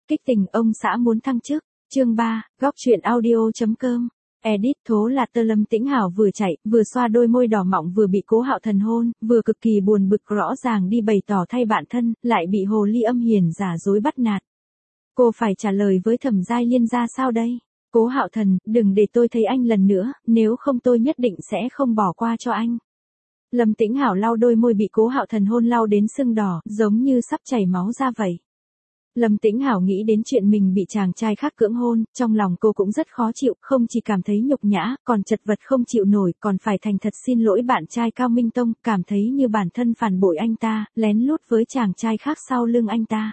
Kích tình ông xã muốn thăng chức. Chương 3, góc truyện audio.com. Edit thố là tơ. Lâm Tĩnh Hảo vừa chạy, vừa xoa đôi môi đỏ mọng, vừa bị Cố Hạo Thần hôn, vừa cực kỳ buồn bực, rõ ràng đi bày tỏ thay bạn thân, lại bị hồ ly âm hiền giả dối bắt nạt. Cô phải trả lời với Thẩm Giai Liên ra sao đây? Cố Hạo Thần, đừng để tôi thấy anh lần nữa, nếu không tôi nhất định sẽ không bỏ qua cho anh. Lâm Tĩnh Hảo lau đôi môi bị Cố Hạo Thần hôn lau đến sưng đỏ, giống như sắp chảy máu ra vậy. Lâm Tĩnh Hảo nghĩ đến chuyện mình bị chàng trai khác cưỡng hôn, trong lòng cô cũng rất khó chịu, không chỉ cảm thấy nhục nhã, còn chật vật không chịu nổi, còn phải thành thật xin lỗi bạn trai Cao Minh Tông, cảm thấy như bản thân phản bội anh ta, lén lút với chàng trai khác sau lưng anh ta.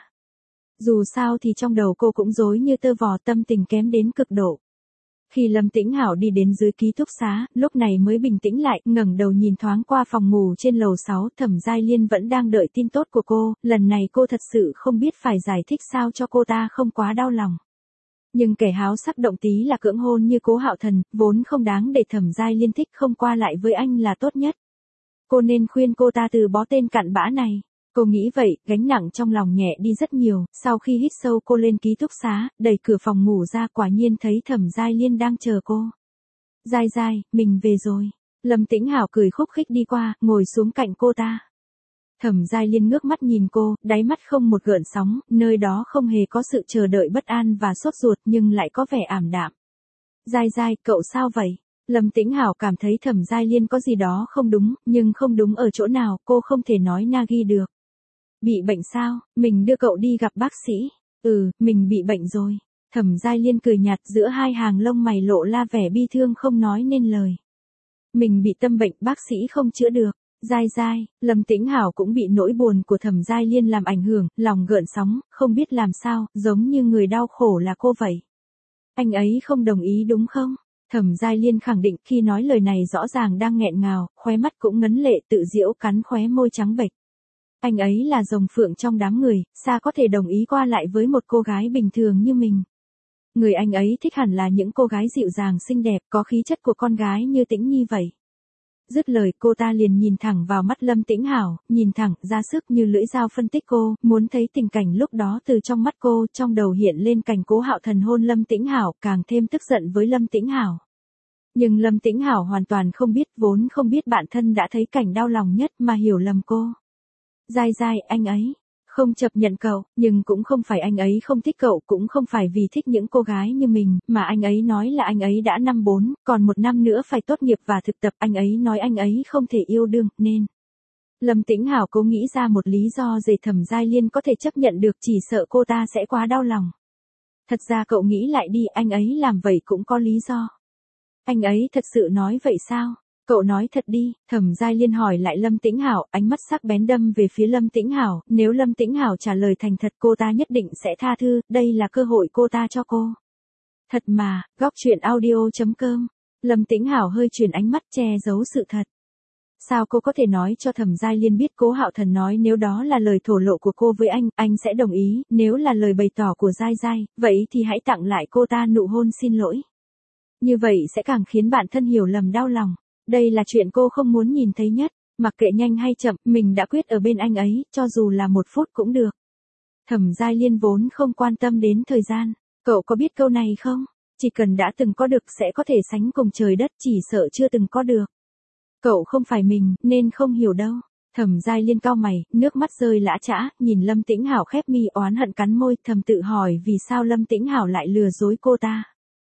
Dù sao thì trong đầu cô cũng rối như tơ vò, tâm tình kém đến cực độ. Khi Lâm Tĩnh Hảo đi đến dưới ký túc xá, lúc này mới bình tĩnh lại, ngẩng đầu nhìn thoáng qua phòng ngủ trên lầu 6, Thẩm Giai Liên vẫn đang đợi tin tốt của cô, lần này cô thật sự không biết phải giải thích sao cho cô ta không quá đau lòng. Nhưng kẻ háo sắc động tí là cưỡng hôn như Cố Hạo Thần, vốn không đáng để Thẩm Giai Liên thích, không qua lại với anh là tốt nhất. Cô nên khuyên cô ta từ bỏ tên cặn bã này. Cô nghĩ vậy, gánh nặng trong lòng nhẹ đi rất nhiều, sau khi hít sâu cô lên ký túc xá, đẩy cửa phòng ngủ ra, quả nhiên thấy Thẩm Giai Liên đang chờ cô. Giai Giai, mình về rồi. Lâm Tĩnh Hảo cười khúc khích đi qua, ngồi xuống cạnh cô ta. Thẩm Giai Liên ngước mắt nhìn cô, đáy mắt không một gợn sóng, nơi đó không hề có sự chờ đợi bất an và sốt ruột nhưng lại có vẻ ảm đạm. Giai Giai, cậu sao vậy? Lâm Tĩnh Hảo cảm thấy Thẩm Giai Liên có gì đó không đúng, nhưng không đúng ở chỗ nào, cô không thể nói nagi được. Bị bệnh sao? Mình đưa cậu đi gặp bác sĩ. Mình bị bệnh rồi. Thẩm Giai Liên cười nhạt, giữa hai hàng lông mày lộ la vẻ bi thương không nói nên lời. Mình bị tâm bệnh, bác sĩ không chữa được. Giai Giai, Lâm Tĩnh Hảo cũng bị nỗi buồn của Thẩm Giai Liên làm ảnh hưởng, lòng gợn sóng, không biết làm sao, giống như người đau khổ là cô vậy. Anh ấy không đồng ý đúng không? Thẩm Giai Liên khẳng định, khi nói lời này rõ ràng đang nghẹn ngào, khóe mắt cũng ngấn lệ, tự giễu cắn khóe môi trắng bệch. Anh ấy là rồng phượng trong đám người, sao có thể đồng ý qua lại với một cô gái bình thường như mình. Người anh ấy thích hẳn là những cô gái dịu dàng xinh đẹp, có khí chất của con gái như Tĩnh Nhi vậy. Dứt lời cô ta liền nhìn thẳng vào mắt Lâm Tĩnh Hảo, nhìn thẳng, ra sức như lưỡi dao phân tích cô, muốn thấy tình cảnh lúc đó từ trong mắt cô, trong đầu hiện lên cảnh Cố Hạo Thần hôn Lâm Tĩnh Hảo, càng thêm tức giận với Lâm Tĩnh Hảo. Nhưng Lâm Tĩnh Hảo hoàn toàn không biết, vốn không biết bạn thân đã thấy cảnh đau lòng nhất mà hiểu lầm cô. Giai Giai, anh ấy không chấp nhận cậu, nhưng cũng không phải anh ấy không thích cậu, cũng không phải vì thích những cô gái như mình, mà anh ấy nói là anh ấy đã năm 4, còn 1 năm nữa phải tốt nghiệp và thực tập, anh ấy nói anh ấy không thể yêu đương, nên. Lâm Tĩnh Hảo cố nghĩ ra một lý do để Thẩm Giai Liên có thể chấp nhận được, chỉ sợ cô ta sẽ quá đau lòng. Thật ra cậu nghĩ lại đi, anh ấy làm vậy cũng có lý do. Anh ấy thật sự nói vậy sao? Cậu nói thật đi, Thẩm Giai Liên hỏi lại Lâm Tĩnh Hảo, ánh mắt sắc bén đâm về phía Lâm Tĩnh Hảo, nếu Lâm Tĩnh Hảo trả lời thành thật cô ta nhất định sẽ tha thứ, đây là cơ hội cô ta cho cô. Thật mà, góc truyện audio.com. Lâm Tĩnh Hảo hơi chuyển ánh mắt che giấu sự thật. Sao cô có thể nói cho Thẩm Giai Liên biết Cố Hạo Thần nói nếu đó là lời thổ lộ của cô với anh sẽ đồng ý, nếu là lời bày tỏ của Giai Giai, vậy thì hãy tặng lại cô ta nụ hôn xin lỗi. Như vậy sẽ càng khiến bạn thân hiểu lầm đau lòng. Đây là chuyện cô không muốn nhìn thấy nhất, mặc kệ nhanh hay chậm, mình đã quyết ở bên anh ấy, cho dù là 1 phút cũng được. Thẩm Giai Liên vốn không quan tâm đến thời gian, cậu có biết câu này không? Chỉ cần đã từng có được sẽ có thể sánh cùng trời đất, chỉ sợ chưa từng có được. Cậu không phải mình, nên không hiểu đâu. Thẩm Giai Liên cau mày, nước mắt rơi lã chã, nhìn Lâm Tĩnh Hảo khép mi oán hận cắn môi, thầm tự hỏi vì sao Lâm Tĩnh Hảo lại lừa dối cô ta.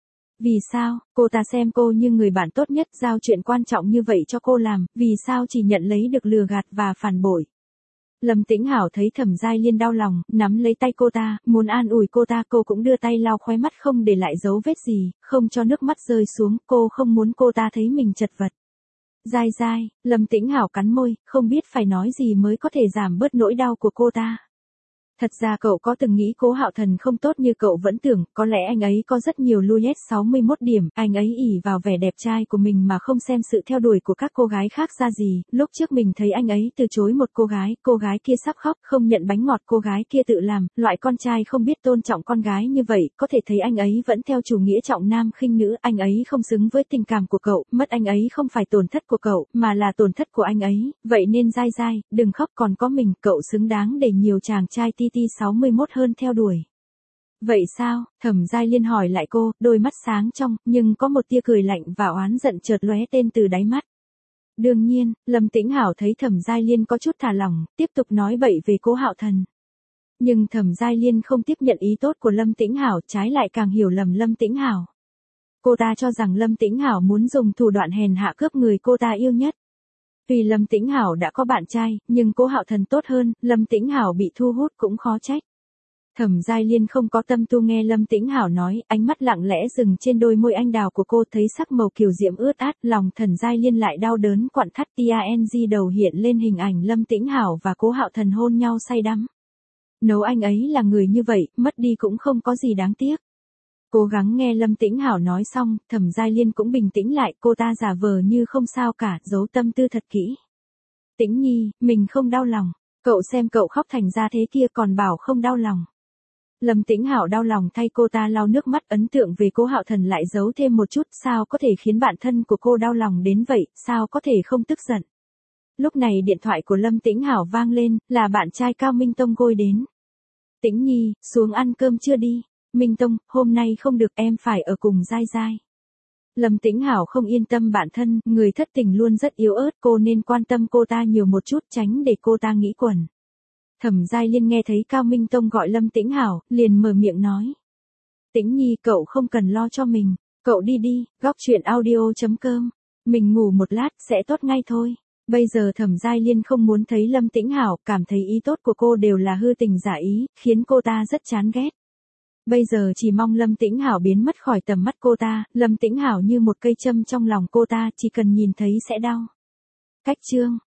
Vì sao, cô ta xem cô như người bạn tốt nhất, giao chuyện quan trọng như vậy cho cô làm, vì sao chỉ nhận lấy được lừa gạt và phản bội. Lâm Tĩnh Hảo thấy Thẩm Giai Liên đau lòng, nắm lấy tay cô ta, muốn an ủi cô ta, cô cũng đưa tay lau khóe mắt không để lại dấu vết gì, không cho nước mắt rơi xuống, cô không muốn cô ta thấy mình chật vật. Giai Giai, Lâm Tĩnh Hảo cắn môi, không biết phải nói gì mới có thể giảm bớt nỗi đau của cô ta. Thật ra cậu có từng nghĩ Cố Hạo Thần không tốt như cậu vẫn tưởng, có lẽ anh ấy có rất nhiều Louis 61 điểm, anh ấy ỷ vào vẻ đẹp trai của mình mà không xem sự theo đuổi của các cô gái khác ra gì, lúc trước mình thấy anh ấy từ chối một cô gái kia sắp khóc, không nhận bánh ngọt cô gái kia tự làm, loại con trai không biết tôn trọng con gái như vậy, có thể thấy anh ấy vẫn theo chủ nghĩa trọng nam khinh nữ, anh ấy không xứng với tình cảm của cậu, mất anh ấy không phải tổn thất của cậu, mà là tổn thất của anh ấy, vậy nên Giai Giai, đừng khóc, còn có mình, cậu xứng đáng để nhiều chàng trai TT 61 hơn theo đuổi. Vậy sao? Thẩm Giai Liên hỏi lại cô, đôi mắt sáng trong, nhưng có một tia cười lạnh và oán giận chợt lóe tên từ đáy mắt. Đương nhiên, Lâm Tĩnh Hảo thấy Thẩm Giai Liên có chút thả lỏng, tiếp tục nói bậy về Cố Hạo Thần. Nhưng Thẩm Giai Liên không tiếp nhận ý tốt của Lâm Tĩnh Hảo, trái lại càng hiểu lầm Lâm Tĩnh Hảo. Cô ta cho rằng Lâm Tĩnh Hảo muốn dùng thủ đoạn hèn hạ cướp người cô ta yêu nhất. Vì Lâm Tĩnh Hảo đã có bạn trai, nhưng Cố Hạo Thần tốt hơn, Lâm Tĩnh Hảo bị thu hút cũng khó trách. Thẩm Giai Liên không có tâm tu nghe Lâm Tĩnh Hảo nói, ánh mắt lặng lẽ dừng trên đôi môi anh đào của cô, thấy sắc màu kiều diễm ướt át, lòng Thẩm Giai Liên lại đau đớn quặn thắt, TANG đầu hiện lên hình ảnh Lâm Tĩnh Hảo và Cố Hạo Thần hôn nhau say đắm. Nếu anh ấy là người như vậy, mất đi cũng không có gì đáng tiếc. Cố gắng nghe Lâm Tĩnh Hảo nói xong, Thẩm Giai Liên cũng bình tĩnh lại, cô ta giả vờ như không sao cả, giấu tâm tư thật kỹ. Tĩnh Nhi, mình không đau lòng, cậu xem cậu khóc thành ra thế kia còn bảo không đau lòng. Lâm Tĩnh Hảo đau lòng thay cô ta lau nước mắt, ấn tượng về Cố Hạo Thần lại giấu thêm một chút, sao có thể khiến bạn thân của cô đau lòng đến vậy, sao có thể không tức giận. Lúc này điện thoại của Lâm Tĩnh Hảo vang lên, là bạn trai Cao Minh Tông gôi đến. Tĩnh Nhi, xuống ăn cơm chưa đi? Minh Tông, hôm nay không được, em phải ở cùng Giai Giai. Lâm Tĩnh Hảo không yên tâm bản thân, người thất tình luôn rất yếu ớt, cô nên quan tâm cô ta nhiều một chút, tránh để cô ta nghĩ quẩn. Thẩm Giai Liên nghe thấy Cao Minh Tông gọi Lâm Tĩnh Hảo, liền mở miệng nói. Tĩnh Nhi, cậu không cần lo cho mình, cậu đi đi, góc chuyện audio.com. Mình ngủ một lát, sẽ tốt ngay thôi. Bây giờ Thẩm Giai Liên không muốn thấy Lâm Tĩnh Hảo, cảm thấy ý tốt của cô đều là hư tình giả ý, khiến cô ta rất chán ghét. Bây giờ chỉ mong Lâm Tĩnh Hảo biến mất khỏi tầm mắt cô ta, Lâm Tĩnh Hảo như một cây châm trong lòng cô ta, chỉ cần nhìn thấy sẽ đau. Cách chương